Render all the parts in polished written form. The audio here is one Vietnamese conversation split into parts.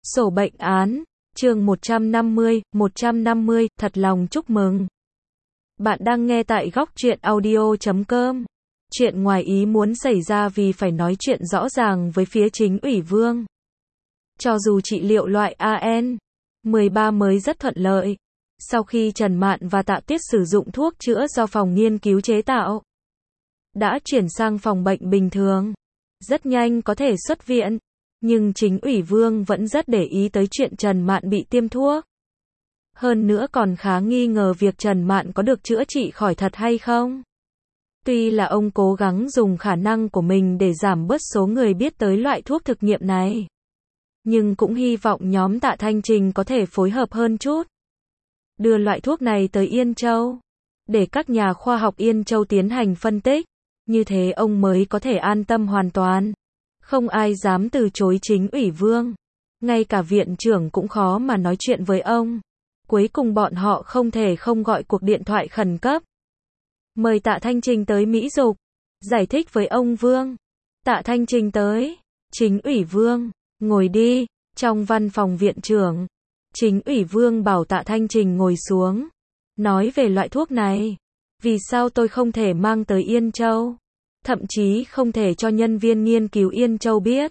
Sổ bệnh án, chương 150, thật lòng chúc mừng. Bạn đang nghe tại Góc Truyện Audio.com. Chuyện ngoài ý muốn xảy ra vì phải nói chuyện rõ ràng với phía chính ủy Vương. Cho dù trị liệu loại AN13 mới rất thuận lợi. Sau khi Trần Mạn và Tạ Tuyết sử dụng thuốc chữa do phòng nghiên cứu chế tạo, đã chuyển sang phòng bệnh bình thường. Rất nhanh có thể xuất viện. Nhưng chính ủy Vương vẫn rất để ý tới chuyện Trần Mạn bị tiêm thuốc. Hơn nữa còn khá nghi ngờ việc Trần Mạn có được chữa trị khỏi thật hay không. Tuy là ông cố gắng dùng khả năng của mình để giảm bớt số người biết tới loại thuốc thực nghiệm này, nhưng cũng hy vọng nhóm Tạ Thanh Trình có thể phối hợp hơn chút. Đưa loại thuốc này tới Yên Châu, để các nhà khoa học Yên Châu tiến hành phân tích. Như thế ông mới có thể an tâm hoàn toàn. Không ai dám từ chối chính ủy Vương. Ngay cả viện trưởng cũng khó mà nói chuyện với ông. Cuối cùng bọn họ không thể không gọi cuộc điện thoại khẩn cấp. Mời Tạ Thanh Trình tới Mỹ Dục. Giải thích với ông Vương. Tạ Thanh Trình tới. Chính ủy Vương, ngồi đi. Trong văn phòng viện trưởng, chính ủy Vương bảo Tạ Thanh Trình ngồi xuống. Nói về loại thuốc này. Vì sao tôi không thể mang tới Yên Châu? Thậm chí không thể cho nhân viên nghiên cứu Yên Châu biết.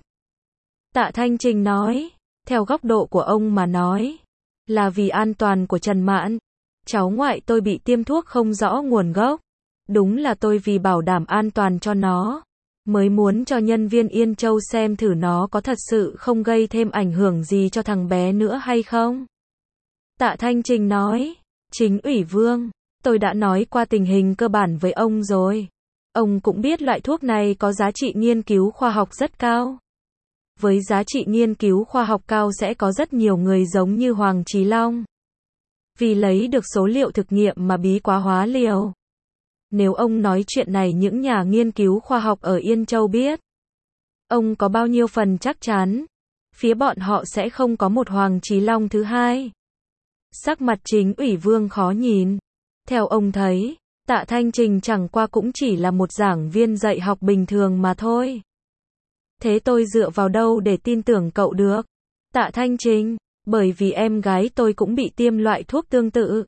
Tạ Thanh Trình nói, theo góc độ của ông mà nói, là vì an toàn của Trần Mạn. Cháu ngoại tôi bị tiêm thuốc không rõ nguồn gốc. Đúng là tôi vì bảo đảm an toàn cho nó, mới muốn cho nhân viên Yên Châu xem thử nó có thật sự không gây thêm ảnh hưởng gì cho thằng bé nữa hay không. Tạ Thanh Trình nói, chính ủy Vương, tôi đã nói qua tình hình cơ bản với ông rồi. Ông cũng biết loại thuốc này có giá trị nghiên cứu khoa học rất cao. Với giá trị nghiên cứu khoa học cao sẽ có rất nhiều người giống như Hoàng Chí Long. Vì lấy được số liệu thực nghiệm mà bí quá hóa liều. Nếu ông nói chuyện này những nhà nghiên cứu khoa học ở Yên Châu biết, ông có bao nhiêu phần chắc chắn, phía bọn họ sẽ không có một Hoàng Chí Long thứ hai. Sắc mặt chính ủy Vương khó nhìn. Theo ông thấy, Tạ Thanh Trình chẳng qua cũng chỉ là một giảng viên dạy học bình thường mà thôi. Thế tôi dựa vào đâu để tin tưởng cậu được? Tạ Thanh Trình, bởi vì em gái tôi cũng bị tiêm loại thuốc tương tự.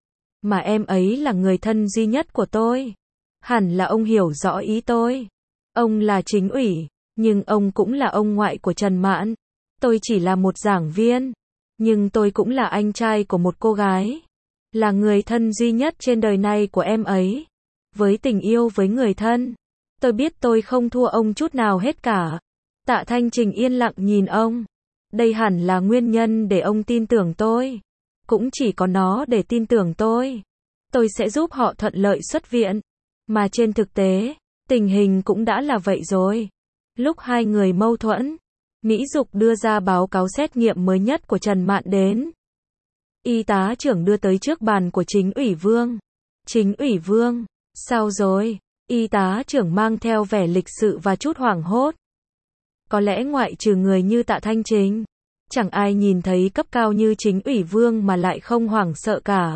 Mà em ấy là người thân duy nhất của tôi. Hẳn là ông hiểu rõ ý tôi. Ông là chính ủy, nhưng ông cũng là ông ngoại của Trần Mạn. Tôi chỉ là một giảng viên, nhưng tôi cũng là anh trai của một cô gái. Là người thân duy nhất trên đời này của em ấy. Với tình yêu với người thân, tôi biết tôi không thua ông chút nào hết cả. Tạ Thanh Trình yên lặng nhìn ông. Đây hẳn là nguyên nhân để ông tin tưởng tôi. Cũng chỉ có nó để tin tưởng tôi. Tôi sẽ giúp họ thuận lợi xuất viện. Mà trên thực tế, tình hình cũng đã là vậy rồi. Lúc hai người mâu thuẫn, Mỹ Dục đưa ra báo cáo xét nghiệm mới nhất của Trần Mạn đến. Y tá trưởng đưa tới trước bàn của chính ủy Vương. Chính ủy Vương, sao rồi? Y tá trưởng mang theo vẻ lịch sự và chút hoảng hốt. Có lẽ ngoại trừ người như Tạ Thanh Trình, chẳng ai nhìn thấy cấp cao như chính ủy Vương mà lại không hoảng sợ cả.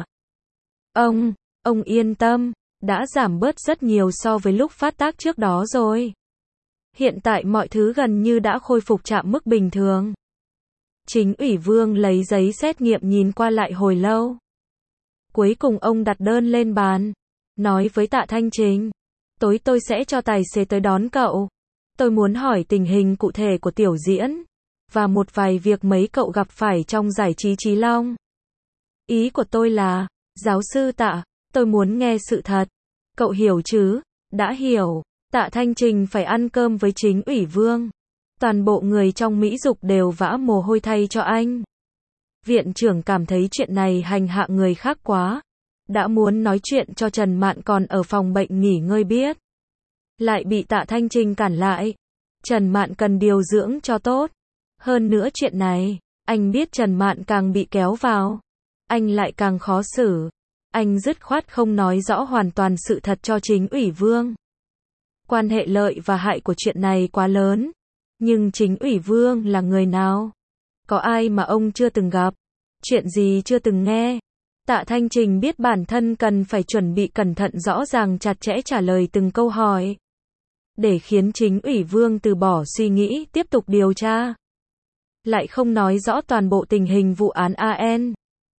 Ông yên tâm, đã giảm bớt rất nhiều so với lúc phát tác trước đó rồi. Hiện tại mọi thứ gần như đã khôi phục chạm mức bình thường. Chính ủy Vương lấy giấy xét nghiệm nhìn qua lại hồi lâu. Cuối cùng ông đặt đơn lên bàn, nói với Tạ Thanh Trình, tối tôi sẽ cho tài xế tới đón cậu. Tôi muốn hỏi tình hình cụ thể của tiểu diễn, và một vài việc mấy cậu gặp phải trong giải trí Chí Long. Ý của tôi là, giáo sư Tạ, tôi muốn nghe sự thật. Cậu hiểu chứ? Đã hiểu. Tạ Thanh Trình phải ăn cơm với chính ủy Vương. Toàn bộ người trong Mỹ Dục đều vã mồ hôi thay cho anh. Viện trưởng cảm thấy chuyện này hành hạ người khác quá. Đã muốn nói chuyện cho Trần Mạn còn ở phòng bệnh nghỉ ngơi biết. Lại bị Tạ Thanh Trình cản lại. Trần Mạn cần điều dưỡng cho tốt. Hơn nữa chuyện này, anh biết Trần Mạn càng bị kéo vào, anh lại càng khó xử. Anh dứt khoát không nói rõ hoàn toàn sự thật cho chính ủy Vương. Quan hệ lợi và hại của chuyện này quá lớn. Nhưng chính ủy Vương là người nào? Có ai mà ông chưa từng gặp? Chuyện gì chưa từng nghe? Tạ Thanh Trình biết bản thân cần phải chuẩn bị cẩn thận rõ ràng chặt chẽ trả lời từng câu hỏi. Để khiến chính ủy Vương từ bỏ suy nghĩ tiếp tục điều tra. lại không nói rõ toàn bộ tình hình vụ án AN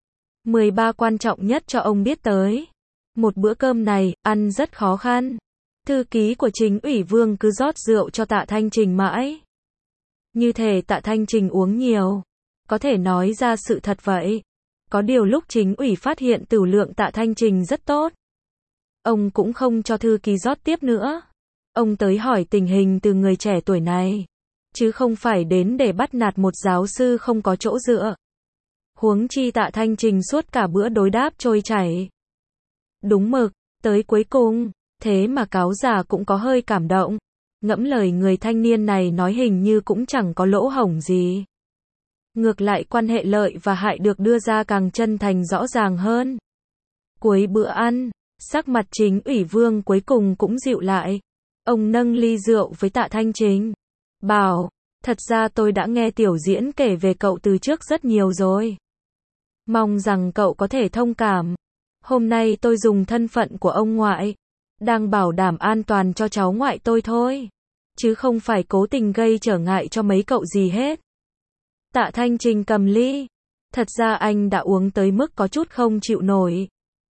13 quan trọng nhất cho ông biết tới. Một bữa cơm này, ăn rất khó khăn. Thư ký của Chính ủy Vương cứ rót rượu cho Tạ Thanh Trình mãi. Như thể Tạ Thanh Trình uống nhiều. Có thể nói ra sự thật vậy. Có điều lúc Chính ủy phát hiện tửu lượng Tạ Thanh Trình rất tốt, ông cũng không cho thư ký rót tiếp nữa. Ông tới hỏi tình hình từ người trẻ tuổi này, chứ không phải đến để bắt nạt một giáo sư không có chỗ dựa. Huống chi Tạ Thanh Trình suốt cả bữa đối đáp trôi chảy. Đúng mực, tới cuối cùng, thế mà cáo già cũng có hơi cảm động. Ngẫm lời người thanh niên này nói hình như cũng chẳng có lỗ hổng gì. Ngược lại quan hệ lợi và hại được đưa ra càng chân thành rõ ràng hơn. Cuối bữa ăn, sắc mặt Chính ủy Vương cuối cùng cũng dịu lại. Ông nâng ly rượu với Tạ Thanh Trình, bảo, thật ra tôi đã nghe Tiểu Diễn kể về cậu từ trước rất nhiều rồi. Mong rằng cậu có thể thông cảm. Hôm nay tôi dùng thân phận của ông ngoại, đang bảo đảm an toàn cho cháu ngoại tôi thôi, chứ không phải cố tình gây trở ngại cho mấy cậu gì hết. Tạ Thanh Trình cầm ly. Thật ra anh đã uống tới mức có chút không chịu nổi.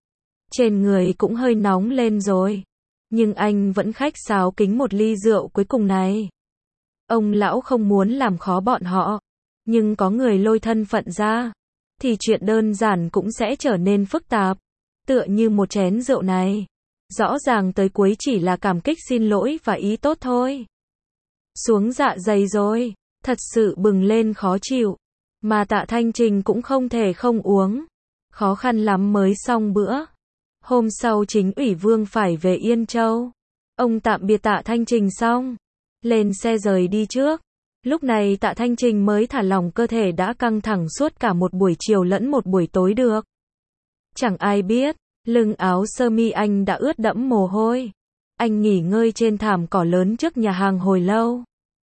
Trên người cũng hơi nóng lên rồi. Nhưng anh vẫn khách sáo kính một ly rượu cuối cùng này. Ông lão không muốn làm khó bọn họ. Nhưng có người lôi thân phận ra, thì chuyện đơn giản cũng sẽ trở nên phức tạp. Tựa như một chén rượu này. Rõ ràng tới cuối chỉ là cảm kích xin lỗi và ý tốt thôi. Xuống dạ dày rồi. Thật sự bừng lên khó chịu. Mà Tạ Thanh Trình cũng không thể không uống. Khó khăn lắm mới xong bữa. Hôm sau Chính ủy Vương phải về Yên Châu. Ông tạm biệt Tạ Thanh Trình xong, lên xe rời đi trước. Lúc này Tạ Thanh Trình mới thả lỏng cơ thể đã căng thẳng suốt cả một buổi chiều lẫn một buổi tối được. Chẳng ai biết, lưng áo sơ mi anh đã ướt đẫm mồ hôi. Anh nghỉ ngơi trên thảm cỏ lớn trước nhà hàng hồi lâu.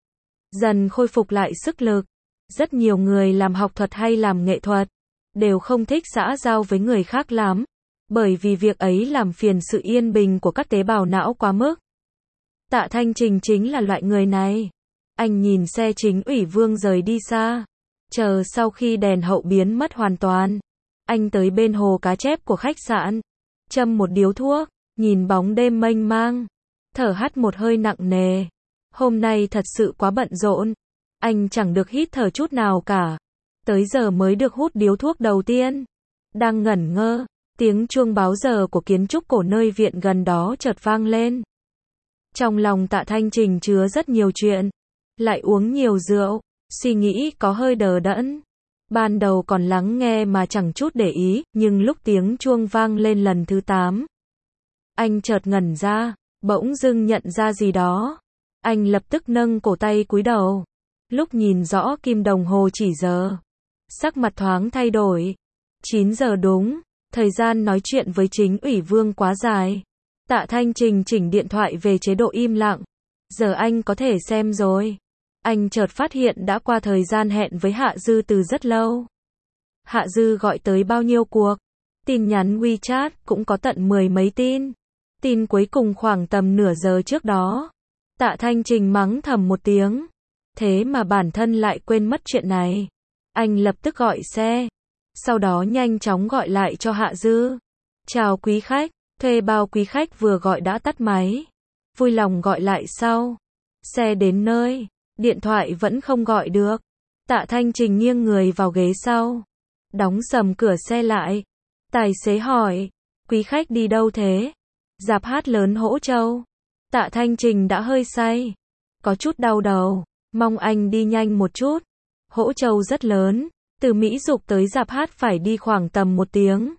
Dần khôi phục lại sức lực. Rất nhiều người làm học thuật hay làm nghệ thuật đều không thích xã giao với người khác lắm, bởi vì việc ấy làm phiền sự yên bình của các tế bào não quá mức. Tạ Thanh Trình chính là loại người này. Anh nhìn xe Chính ủy Vương rời đi xa. Chờ sau khi đèn hậu biến mất hoàn toàn, anh tới bên hồ cá chép của khách sạn, châm một điếu thuốc, nhìn bóng đêm mênh mang, thở hắt một hơi nặng nề. Hôm nay thật sự quá bận rộn. Anh chẳng được hít thở chút nào cả. Tới giờ mới được hút điếu thuốc đầu tiên. Đang ngẩn ngơ, tiếng chuông báo giờ của kiến trúc cổ nơi viện gần đó chợt vang lên. Trong lòng Tạ Thanh Trình chứa rất nhiều chuyện. Lại uống nhiều rượu, suy nghĩ có hơi đờ đẫn. Ban đầu còn lắng nghe mà chẳng chút để ý, nhưng lúc tiếng chuông vang lên lần thứ 8, anh chợt ngẩn ra, bỗng dưng nhận ra gì đó. Anh lập tức nâng cổ tay cúi đầu. Lúc nhìn rõ kim đồng hồ chỉ giờ, sắc mặt thoáng thay đổi. 9 giờ đúng. Thời gian nói chuyện với Chính ủy Vương quá dài. Tạ Thanh Trình chỉnh điện thoại về chế độ im lặng. Giờ anh có thể xem rồi. Anh chợt phát hiện đã qua thời gian hẹn với Hạ Dư từ rất lâu. Hạ Dư gọi tới bao nhiêu cuộc. Tin nhắn WeChat cũng có tận 10 mấy tin. Tin cuối cùng khoảng tầm nửa giờ trước đó. Tạ Thanh Trình mắng thầm một tiếng. Thế mà bản thân lại quên mất chuyện này. Anh lập tức gọi xe. Sau đó nhanh chóng gọi lại cho Hạ Dư. Chào quý khách. Thuê bao quý khách vừa gọi đã tắt máy. Vui lòng gọi lại sau. Xe đến nơi. Điện thoại vẫn không gọi được. Tạ Thanh Trình nghiêng người vào ghế sau. Đóng sầm cửa xe lại. Tài xế hỏi. Quý khách đi đâu thế? Rạp hát lớn Hỗ Châu. Tạ Thanh Trình đã hơi say. Có chút đau đầu. Mong anh đi nhanh một chút. Hỗ Châu rất lớn. Từ Mỹ Dục tới rạp hát phải đi khoảng tầm 1 tiếng.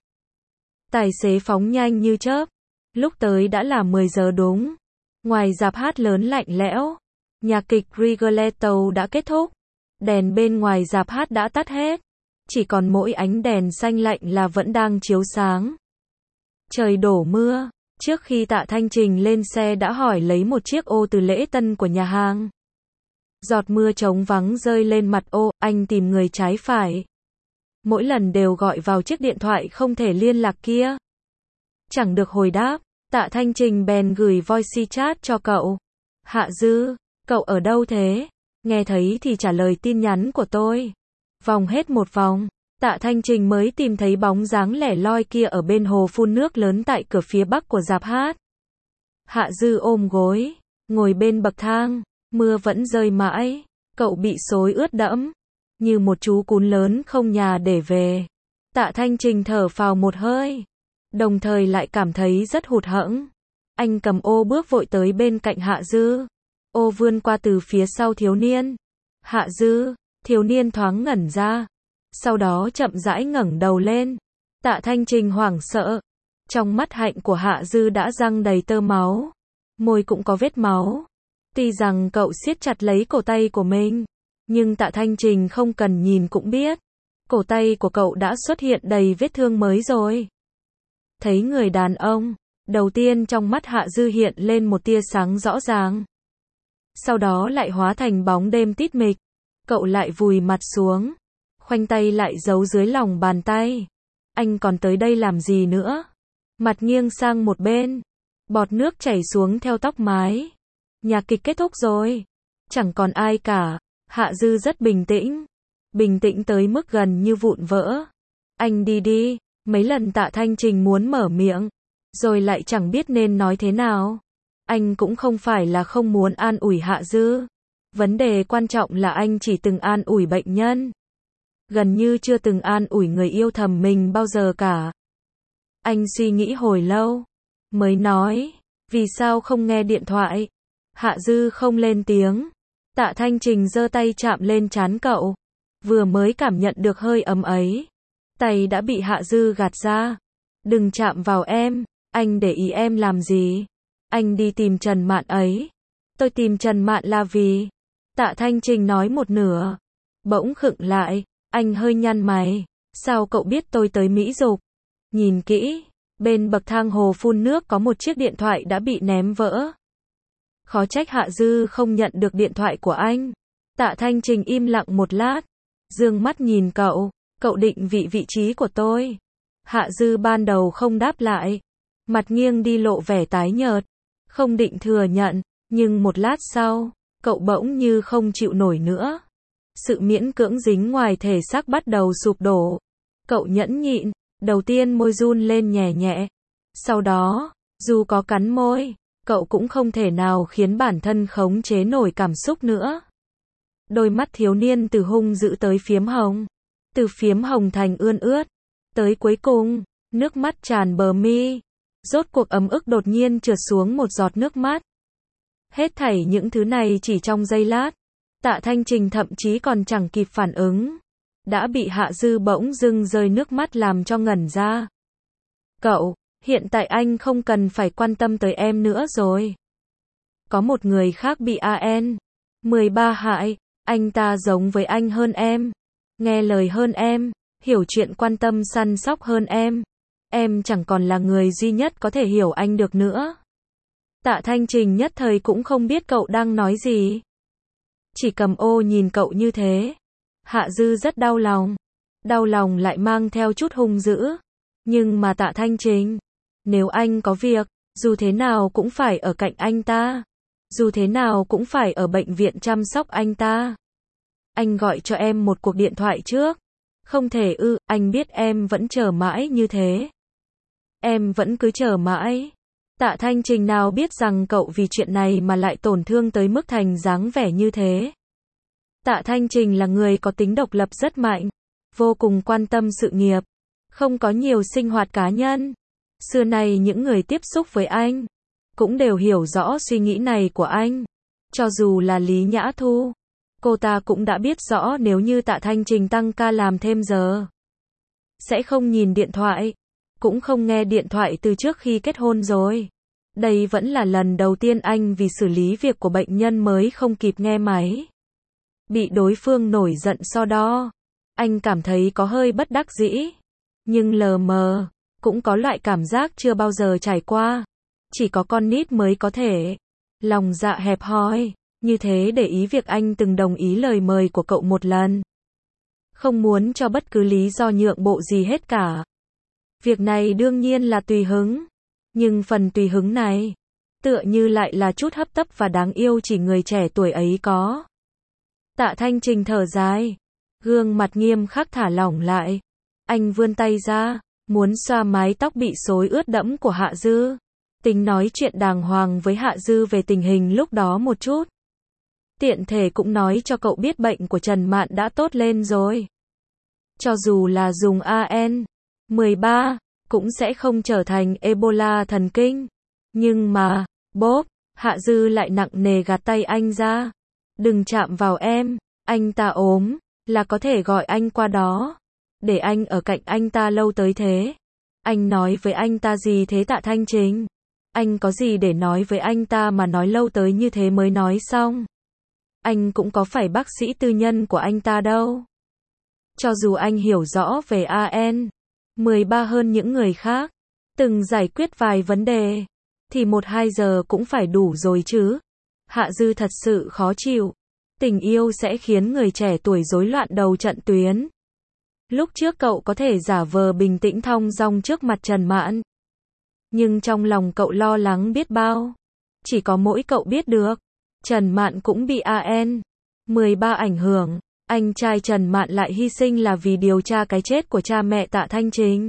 Tài xế phóng nhanh như chớp. Lúc tới đã là 10 giờ đúng. Ngoài rạp hát lớn lạnh lẽo, nhạc kịch Rigoletto đã kết thúc. Đèn bên ngoài rạp hát đã tắt hết. Chỉ còn mỗi ánh đèn xanh lạnh là vẫn đang chiếu sáng. Trời đổ mưa. Trước khi Tạ Thanh Trình lên xe đã hỏi lấy một chiếc ô từ lễ tân của nhà hàng. Giọt mưa trống vắng rơi lên mặt ô, anh tìm người trái phải. Mỗi lần đều gọi vào chiếc điện thoại không thể liên lạc kia. Chẳng được hồi đáp, Tạ Thanh Trình bèn gửi voice chat cho cậu. Hạ Dư, cậu ở đâu thế? Nghe thấy thì trả lời tin nhắn của tôi. Vòng hết một vòng, Tạ Thanh Trình mới tìm thấy bóng dáng lẻ loi kia ở bên hồ phun nước lớn tại cửa phía bắc của rạp hát. Hạ Dư ôm gối, ngồi bên bậc thang, mưa vẫn rơi mãi, cậu bị xối ướt đẫm, như một chú cún lớn không nhà để về. Tạ Thanh Trình thở phào một hơi, đồng thời lại cảm thấy rất hụt hẫng. Anh cầm ô bước vội tới bên cạnh Hạ Dư. Ô vươn qua từ phía sau thiếu niên. Hạ Dư, thiếu niên thoáng ngẩn ra, sau đó chậm rãi ngẩng đầu lên. Tạ Thanh Trình hoảng sợ. Trong mắt hạnh của Hạ Dư đã răng đầy tơ máu, môi cũng có vết máu. Tuy rằng cậu siết chặt lấy cổ tay của mình, nhưng Tạ Thanh Trình không cần nhìn cũng biết, cổ tay của cậu đã xuất hiện đầy vết thương mới rồi. Thấy người đàn ông, đầu tiên trong mắt Hạ Dư hiện lên một tia sáng rõ ràng. Sau đó lại hóa thành bóng đêm tít mịch. Cậu lại vùi mặt xuống, khoanh tay lại giấu dưới lòng bàn tay. Anh còn tới đây làm gì nữa? Mặt nghiêng sang một bên, bọt nước chảy xuống theo tóc mái. Nhạc kịch kết thúc rồi, chẳng còn ai cả. Hạ Dư rất bình tĩnh tới mức gần như vụn vỡ. Anh đi đi. Mấy lần Tạ Thanh Trình muốn mở miệng, rồi lại chẳng biết nên nói thế nào. Anh cũng không phải là không muốn an ủi Hạ Dư. Vấn đề quan trọng là anh chỉ từng an ủi bệnh nhân, gần như chưa từng an ủi người yêu thầm mình bao giờ cả. Anh suy nghĩ hồi lâu, mới nói, vì sao không nghe điện thoại? Hạ Dư không lên tiếng. Tạ Thanh Trình giơ tay chạm lên trán cậu. Vừa mới cảm nhận được hơi ấm ấy, tay đã bị Hạ Dư gạt ra. Đừng chạm vào em, anh để ý em làm gì? Anh đi tìm Trần Mạn ấy. Tôi tìm Trần Mạn là vì... Tạ Thanh Trình nói một nửa, bỗng khựng lại, anh hơi nhăn mày. Sao cậu biết tôi tới Mỹ Dục? Nhìn kỹ, bên bậc thang hồ phun nước có một chiếc điện thoại đã bị ném vỡ. Khó trách Hạ Dư không nhận được điện thoại của anh. Tạ Thanh Trình im lặng một lát, dương mắt nhìn cậu. Cậu định vị trí của tôi. Hạ Dư ban đầu không đáp lại, mặt nghiêng đi lộ vẻ tái nhợt, không định thừa nhận, nhưng một lát sau, cậu bỗng như không chịu nổi nữa. Sự miễn cưỡng dính ngoài thể xác bắt đầu sụp đổ. Cậu nhẫn nhịn, đầu tiên môi run lên nhẹ nhẹ. Sau đó, dù có cắn môi, cậu cũng không thể nào khiến bản thân khống chế nổi cảm xúc nữa. Đôi mắt thiếu niên từ hung dữ tới phiếm hồng, từ phiếm hồng thành ươn ướt, tới cuối cùng, nước mắt tràn bờ mi. Rốt cuộc ấm ức đột nhiên trượt xuống một giọt nước mắt. Hết thảy những thứ này chỉ trong giây lát. Tạ Thanh Trình thậm chí còn chẳng kịp phản ứng, đã bị Hạ Dư bỗng dưng rơi nước mắt làm cho ngẩn ra. Cậu, hiện tại anh không cần phải quan tâm tới em nữa rồi. Có một người khác bị AN13 hại, anh ta giống với anh hơn em, nghe lời hơn em, hiểu chuyện quan tâm săn sóc hơn em. Em chẳng còn là người duy nhất có thể hiểu anh được nữa. Tạ Thanh Trình nhất thời cũng không biết cậu đang nói gì. Chỉ cầm ô nhìn cậu như thế. Hạ Dư rất đau lòng lại mang theo chút hung dữ. Nhưng mà Tạ Thanh Trình, nếu anh có việc, dù thế nào cũng phải ở cạnh anh ta. Dù thế nào cũng phải ở bệnh viện chăm sóc anh ta. Anh gọi cho em một cuộc điện thoại trước. Không thể ư, anh biết em vẫn chờ mãi như thế. Em vẫn cứ chờ mãi. Tạ Thanh Trình nào biết rằng cậu vì chuyện này mà lại tổn thương tới mức thành dáng vẻ như thế. Tạ Thanh Trình là người có tính độc lập rất mạnh, vô cùng quan tâm sự nghiệp, không có nhiều sinh hoạt cá nhân. Xưa nay những người tiếp xúc với anh cũng đều hiểu rõ suy nghĩ này của anh. Cho dù là Lý Nhã Thu, cô ta cũng đã biết rõ nếu như Tạ Thanh Trình tăng ca làm thêm giờ, sẽ không nhìn điện thoại, cũng không nghe điện thoại từ trước khi kết hôn rồi. Đây vẫn là lần đầu tiên anh vì xử lý việc của bệnh nhân mới không kịp nghe máy, bị đối phương nổi giận so đo. Anh cảm thấy có hơi bất đắc dĩ, nhưng lờ mờ, cũng có loại cảm giác chưa bao giờ trải qua. Chỉ có con nít mới có thể, lòng dạ hẹp hòi, như thế để ý việc anh từng đồng ý lời mời của cậu một lần. Không muốn cho bất cứ lý do nhượng bộ gì hết cả. Việc này đương nhiên là tùy hứng. Nhưng phần tùy hứng này, tựa như lại là chút hấp tấp và đáng yêu chỉ người trẻ tuổi ấy có. Tạ Thanh Trình thở dài, gương mặt nghiêm khắc thả lỏng lại. Anh vươn tay ra, muốn xoa mái tóc bị xối ướt đẫm của Hạ Dư. Tính nói chuyện đàng hoàng với Hạ Dư về tình hình lúc đó một chút. Tiện thể cũng nói cho cậu biết bệnh của Trần Mạn đã tốt lên rồi. Cho dù là dùng AN13, cũng sẽ không trở thành Ebola thần kinh. Nhưng mà, bốp, Hạ Dư lại nặng nề gạt tay anh ra. Đừng chạm vào em, anh ta ốm, là có thể gọi anh qua đó. Để anh ở cạnh anh ta lâu tới thế. Anh nói với anh ta gì thế Tạ Thanh Trình? Anh có gì để nói với anh ta mà nói lâu tới như thế mới nói xong? Anh cũng có phải bác sĩ tư nhân của anh ta đâu. Cho dù anh hiểu rõ về AN13 hơn những người khác, từng giải quyết vài vấn đề, thì 1-2 giờ cũng phải đủ rồi chứ. Hạ Dư thật sự khó chịu. Tình yêu sẽ khiến người trẻ tuổi rối loạn đầu trận tuyến. Lúc trước cậu có thể giả vờ bình tĩnh thong dong trước mặt Trần Mạn. Nhưng trong lòng cậu lo lắng biết bao. Chỉ có mỗi cậu biết được. Trần Mạn cũng bị AN13 ảnh hưởng. Anh trai Trần Mạn lại hy sinh là vì điều tra cái chết của cha mẹ Tạ Thanh Trình.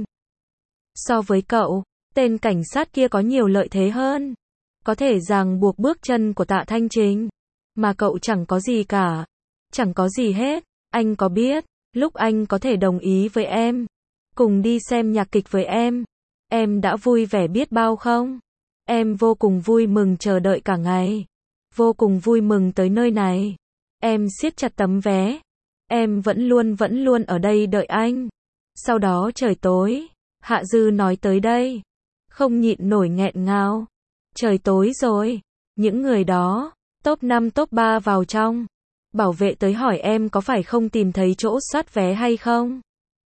So với cậu, tên cảnh sát kia có nhiều lợi thế hơn. Có thể ràng buộc bước chân của Tạ Thanh Trình. Mà cậu chẳng có gì cả. Chẳng có gì hết. Anh có biết, lúc anh có thể đồng ý với em, cùng đi xem nhạc kịch với em đã vui vẻ biết bao không? Em vô cùng vui mừng chờ đợi cả ngày. Vô cùng vui mừng tới nơi này. Em siết chặt tấm vé. Em vẫn luôn ở đây đợi anh. Sau đó trời tối, Hạ Dư nói tới đây. Không nhịn nổi nghẹn ngào. Trời tối rồi. Những người đó, top 5 top 3 vào trong. Bảo vệ tới hỏi em có phải không tìm thấy chỗ soát vé hay không?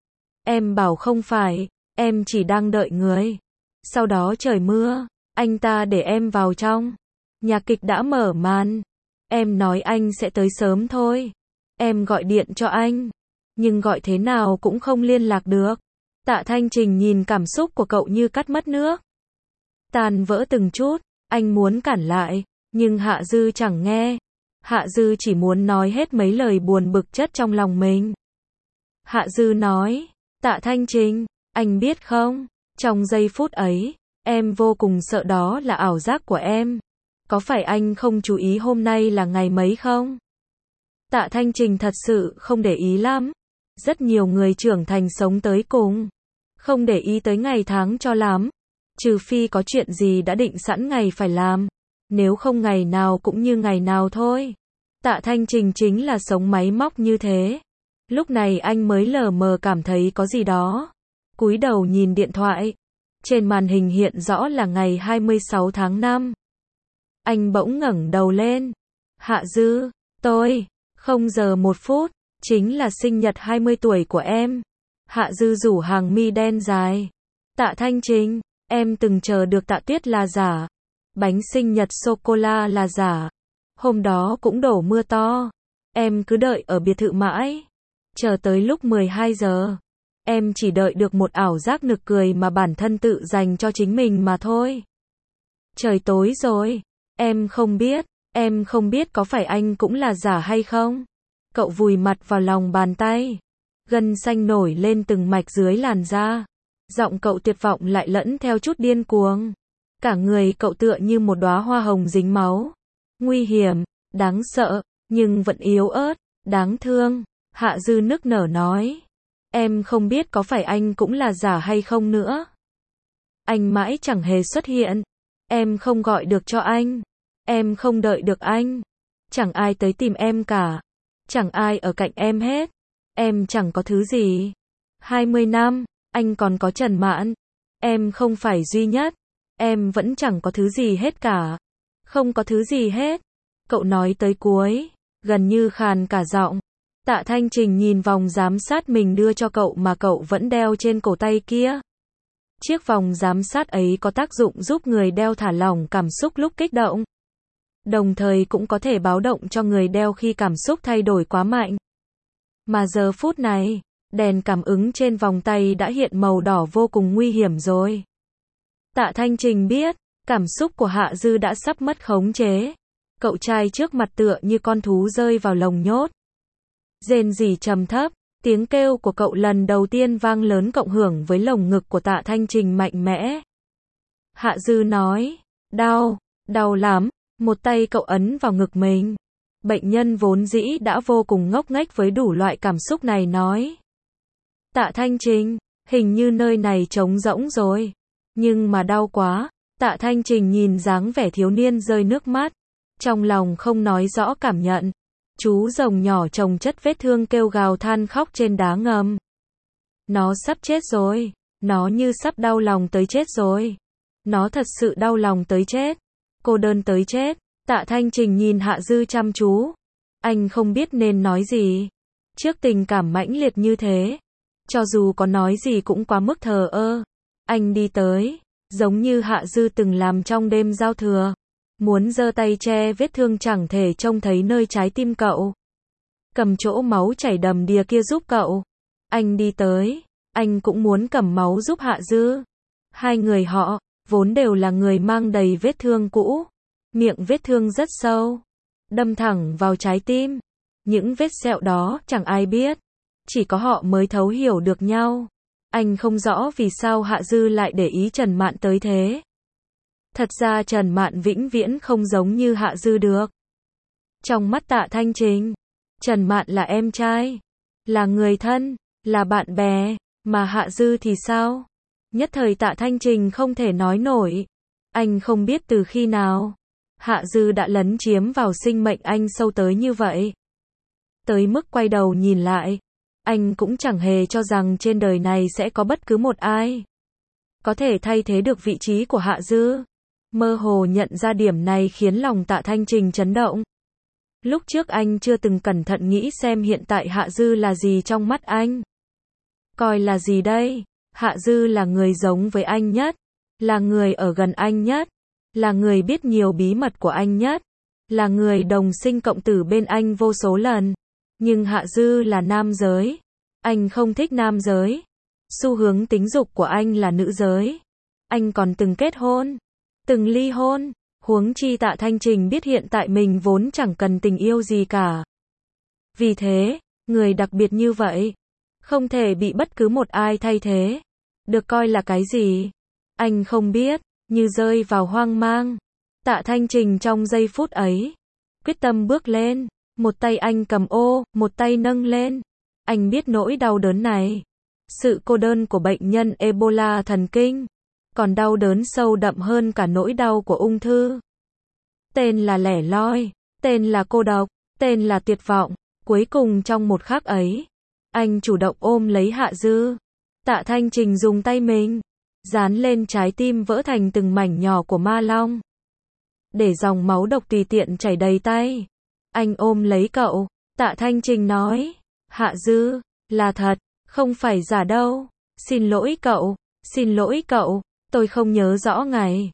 Em bảo không phải, em chỉ đang đợi người. Sau đó trời mưa, anh ta để em vào trong. Nhạc kịch đã mở màn. Em nói anh sẽ tới sớm thôi. Em gọi điện cho anh. Nhưng gọi thế nào cũng không liên lạc được. Tạ Thanh Trình nhìn cảm xúc của cậu như cắt mất nước. Tan vỡ từng chút, anh muốn cản lại, nhưng Hạ Dư chẳng nghe. Hạ Dư chỉ muốn nói hết mấy lời buồn bực chất trong lòng mình. Hạ Dư nói, Tạ Thanh Trình, anh biết không, trong giây phút ấy, em vô cùng sợ đó là ảo giác của em. Có phải anh không chú ý hôm nay là ngày mấy không? Tạ Thanh Trình thật sự không để ý lắm. Rất nhiều người trưởng thành sống tới cùng. Không để ý tới ngày tháng cho lắm. Trừ phi có chuyện gì đã định sẵn ngày phải làm. Nếu không ngày nào cũng như ngày nào thôi. Tạ Thanh Trình chính là sống máy móc như thế. Lúc này anh mới lờ mờ cảm thấy có gì đó. Cúi đầu nhìn điện thoại. Trên màn hình hiện rõ là ngày 26 tháng 5. Anh bỗng ngẩng đầu lên. Hạ Dư, tôi, 0 giờ 1 phút, chính là sinh nhật 20 tuổi của em. Hạ Dư rủ hàng mi đen dài. Tạ Thanh Trình, em từng chờ được Tạ Tuyết là giả. Bánh sinh nhật sô-cô-la là giả. Hôm đó cũng đổ mưa to. Em cứ đợi ở biệt thự mãi. Chờ tới lúc 12 giờ. Em chỉ đợi được một ảo giác nực cười mà bản thân tự dành cho chính mình mà thôi. Trời tối rồi. Em không biết có phải anh cũng là giả hay không? Cậu vùi mặt vào lòng bàn tay. Gân xanh nổi lên từng mạch dưới làn da. Giọng cậu tuyệt vọng lại lẫn theo chút điên cuồng. Cả người cậu tựa như một đóa hoa hồng dính máu. Nguy hiểm, đáng sợ, nhưng vẫn yếu ớt, đáng thương. Hạ Dư nức nở nói. Em không biết có phải anh cũng là giả hay không nữa. Anh mãi chẳng hề xuất hiện. Em không gọi được cho anh. Em không đợi được anh. Chẳng ai tới tìm em cả. Chẳng ai ở cạnh em hết. Em chẳng có thứ gì. 20 năm, anh còn có Trần Mạn. Em không phải duy nhất. Em vẫn chẳng có thứ gì hết cả. Không có thứ gì hết. Cậu nói tới cuối, gần như khàn cả giọng. Tạ Thanh Trình nhìn vòng giám sát mình đưa cho cậu mà cậu vẫn đeo trên cổ tay kia. Chiếc vòng giám sát ấy có tác dụng giúp người đeo thả lỏng cảm xúc lúc kích động. Đồng thời cũng có thể báo động cho người đeo khi cảm xúc thay đổi quá mạnh. Mà giờ phút này, đèn cảm ứng trên vòng tay đã hiện màu đỏ vô cùng nguy hiểm rồi. Tạ Thanh Trình biết, cảm xúc của Hạ Dư đã sắp mất khống chế. Cậu trai trước mặt tựa như con thú rơi vào lồng nhốt. Rên rỉ trầm thấp, tiếng kêu của cậu lần đầu tiên vang lớn cộng hưởng với lồng ngực của Tạ Thanh Trình mạnh mẽ. Hạ Dư nói, đau, đau lắm, một tay cậu ấn vào ngực mình. Bệnh nhân vốn dĩ đã vô cùng ngốc nghếch với đủ loại cảm xúc này nói. Tạ Thanh Trình, hình như nơi này trống rỗng rồi. Nhưng mà đau quá. Tạ Thanh Trình nhìn dáng vẻ thiếu niên rơi nước mắt. Trong lòng không nói rõ cảm nhận. Chú rồng nhỏ chồng chất vết thương kêu gào than khóc trên đá ngầm. Nó sắp chết rồi. Nó như sắp đau lòng tới chết rồi. Nó thật sự đau lòng tới chết. Cô đơn tới chết. Tạ Thanh Trình nhìn Hạ Dư chăm chú. Anh không biết nên nói gì. Trước tình cảm mãnh liệt như thế. Cho dù có nói gì cũng quá mức thờ ơ. Anh đi tới. Giống như Hạ Dư từng làm trong đêm giao thừa. Muốn giơ tay che vết thương chẳng thể trông thấy nơi trái tim cậu. Cầm chỗ máu chảy đầm đìa kia giúp cậu. Anh đi tới. Anh cũng muốn cầm máu giúp Hạ Dư. Hai người họ, vốn đều là người mang đầy vết thương cũ. Miệng vết thương rất sâu. Đâm thẳng vào trái tim. Những vết sẹo đó chẳng ai biết. Chỉ có họ mới thấu hiểu được nhau. Anh không rõ vì sao Hạ Dư lại để ý Trần Mạn tới thế. Thật ra Trần Mạn vĩnh viễn không giống như Hạ Dư được. Trong mắt Tạ Thanh Trình, Trần Mạn là em trai, là người thân, là bạn bè, mà Hạ Dư thì sao? Nhất thời Tạ Thanh Trình không thể nói nổi. Anh không biết từ khi nào Hạ Dư đã lấn chiếm vào sinh mệnh anh sâu tới như vậy. Tới mức quay đầu nhìn lại, anh cũng chẳng hề cho rằng trên đời này sẽ có bất cứ một ai có thể thay thế được vị trí của Hạ Dư. Mơ hồ nhận ra điểm này khiến lòng Tạ Thanh Trình chấn động. Lúc trước anh chưa từng cẩn thận nghĩ xem hiện tại Hạ Dư là gì trong mắt anh. Coi là gì đây? Hạ Dư là người giống với anh nhất, là người ở gần anh nhất, là người biết nhiều bí mật của anh nhất, là người đồng sinh cộng tử bên anh vô số lần. Nhưng Hạ Dư là nam giới. Anh không thích nam giới. Xu hướng tính dục của anh là nữ giới. Anh còn từng kết hôn, từng ly hôn. Huống chi Tạ Thanh Trình biết hiện tại mình vốn chẳng cần tình yêu gì cả. Vì thế, người đặc biệt như vậy không thể bị bất cứ một ai thay thế. Được coi là cái gì? Anh không biết, như rơi vào hoang mang. Tạ Thanh Trình trong giây phút ấy quyết tâm bước lên. Một tay anh cầm ô, một tay nâng lên. Anh biết nỗi đau đớn này. Sự cô đơn của bệnh nhân Ebola thần kinh. Còn đau đớn sâu đậm hơn cả nỗi đau của ung thư. Tên là lẻ loi. Tên là cô độc. Tên là tuyệt vọng. Cuối cùng trong một khắc ấy, anh chủ động ôm lấy Hạ Dư. Tạ Thanh Trình dùng tay mình dán lên trái tim vỡ thành từng mảnh nhỏ của Ma Long. Để dòng máu độc tùy tiện chảy đầy tay. Anh ôm lấy cậu. Tạ Thanh Trình nói. Hạ Dư, là thật, không phải giả đâu. Xin lỗi cậu, xin lỗi cậu, tôi không nhớ rõ ngày.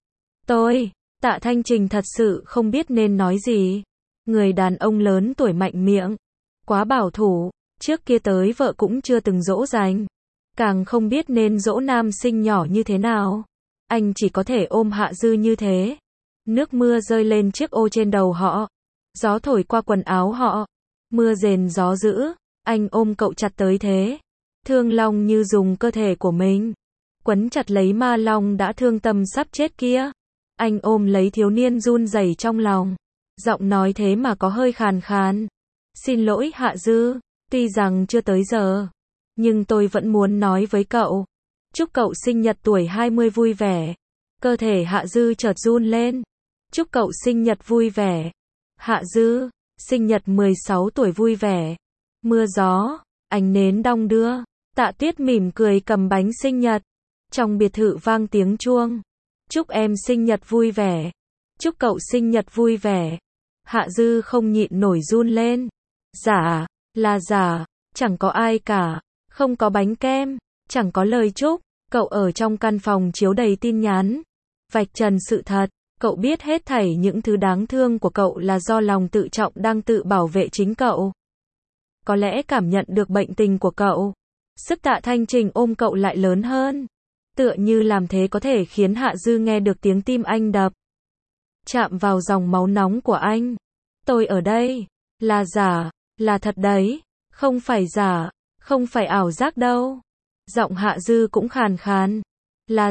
Tạ Thanh Trình thật sự không biết nên nói gì. Người đàn ông lớn tuổi mạnh miệng, quá bảo thủ, trước kia tới vợ cũng chưa từng dỗ dành. Càng không biết nên dỗ nam sinh nhỏ như thế nào. Anh chỉ có thể ôm Hạ Dư như thế. Nước mưa rơi lên chiếc ô trên đầu họ. Gió thổi qua quần áo họ. Mưa rền gió dữ. Anh ôm cậu chặt tới thế. Thương lòng như dùng cơ thể của mình quấn chặt lấy Ma Long đã thương tâm sắp chết kia. Anh ôm lấy thiếu niên run rẩy trong lòng. Giọng nói thế mà có hơi khàn khàn. Xin lỗi Hạ Dư. Tuy rằng chưa tới giờ, nhưng tôi vẫn muốn nói với cậu. Chúc cậu sinh nhật tuổi 20 vui vẻ. Cơ thể Hạ Dư chợt run lên. Chúc cậu sinh nhật vui vẻ. Hạ Dư, sinh nhật 16 tuổi vui vẻ. Mưa gió, ánh nến đong đưa. Tạ Tuyết mỉm cười cầm bánh sinh nhật. Trong biệt thự vang tiếng chuông. Chúc em sinh nhật vui vẻ. Chúc cậu sinh nhật vui vẻ. Hạ Dư không nhịn nổi run lên. Giả, là giả, chẳng có ai cả. Không có bánh kem, chẳng có lời chúc. Cậu ở trong căn phòng chiếu đầy tin nhắn. Vạch trần sự thật. Cậu biết hết thảy những thứ đáng thương của cậu là do lòng tự trọng đang tự bảo vệ chính cậu. Có lẽ cảm nhận được bệnh tình của cậu. Sức Tạ Thanh Trình ôm cậu lại lớn hơn. Tựa như làm thế có thể khiến Hạ Dư nghe được tiếng tim anh đập. Chạm vào dòng máu nóng của anh. Tôi ở đây. Là giả, là thật đấy. Không phải giả, không phải ảo giác đâu. Giọng Hạ Dư cũng khàn khàn. Là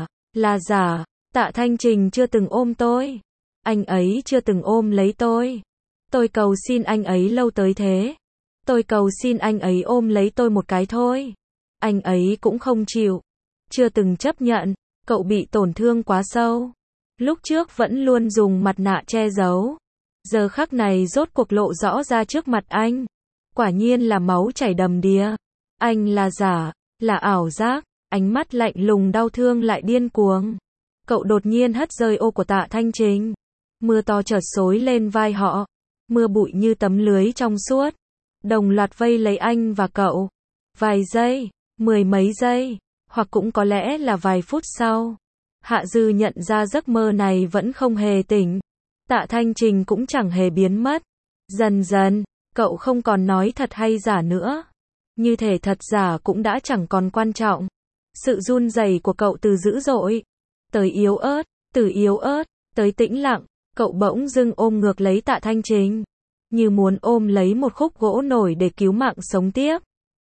giả, Tạ Thanh Trình chưa từng ôm tôi. Anh ấy chưa từng ôm lấy tôi. Tôi cầu xin anh ấy lâu tới thế. Tôi cầu xin anh ấy ôm lấy tôi một cái thôi. Anh ấy cũng không chịu. Chưa từng chấp nhận. Cậu bị tổn thương quá sâu. Lúc trước vẫn luôn dùng mặt nạ che giấu. Giờ khắc này rốt cuộc lộ rõ ra trước mặt anh. Quả nhiên là máu chảy đầm đìa. Anh là giả, là ảo giác. Ánh mắt lạnh lùng đau thương lại điên cuồng. Cậu đột nhiên hất rơi ô của Tạ Thanh Trình. Mưa to chợt xối lên vai họ. Mưa bụi như tấm lưới trong suốt. Đồng loạt vây lấy anh và cậu. Vài giây, 10 mấy giây, hoặc cũng có lẽ là vài phút sau. Hạ Dư nhận ra giấc mơ này vẫn không hề tỉnh. Tạ Thanh Trình cũng chẳng hề biến mất. Dần dần, cậu không còn nói thật hay giả nữa. Như thể thật giả cũng đã chẳng còn quan trọng. Sự run rẩy của cậu từ dữ dội, tới yếu ớt, từ yếu ớt, tới tĩnh lặng. Cậu bỗng dưng ôm ngược lấy Tạ Thanh Trình. Như muốn ôm lấy một khúc gỗ nổi để cứu mạng sống tiếp.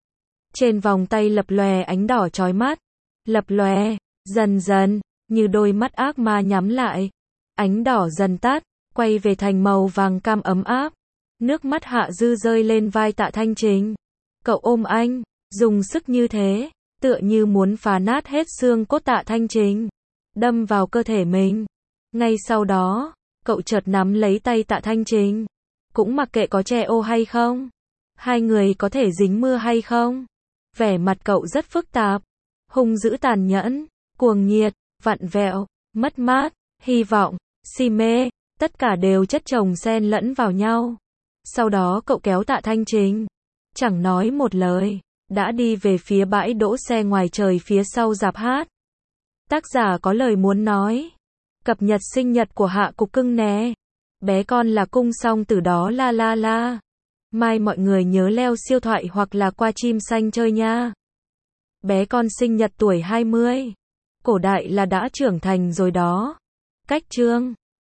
Trên vòng tay lập lòe ánh đỏ chói mắt. Lập lòe, dần dần, như đôi mắt ác ma nhắm lại. Ánh đỏ dần tắt, quay về thành màu vàng cam ấm áp. Nước mắt Hạ Dư rơi lên vai Tạ Thanh Trình. Cậu ôm anh, dùng sức như thế, tựa như muốn phá nát hết xương cốt Tạ Thanh Trình, đâm vào cơ thể mình. Ngay sau đó, cậu chợt nắm lấy tay Tạ Thanh Trình. Cũng mặc kệ có che ô hay không. Hai người có thể dính mưa hay không. Vẻ mặt cậu rất phức tạp. Hung dữ tàn nhẫn, cuồng nhiệt, vặn vẹo, mất mát, hy vọng, si mê, tất cả đều chất chồng xen lẫn vào nhau. Sau đó cậu kéo Tạ Thanh Trình, chẳng nói một lời, đã đi về phía bãi đỗ xe ngoài trời phía sau rạp hát. Tác giả có lời muốn nói. Cập nhật sinh nhật của Hạ Cục Cưng nè. Bé con là cung xong từ đó la la la. Mai mọi người nhớ leo siêu thoại hoặc là qua chim xanh chơi nha. Bé con sinh nhật tuổi 20. Cổ đại là đã trưởng thành rồi đó. Cách chương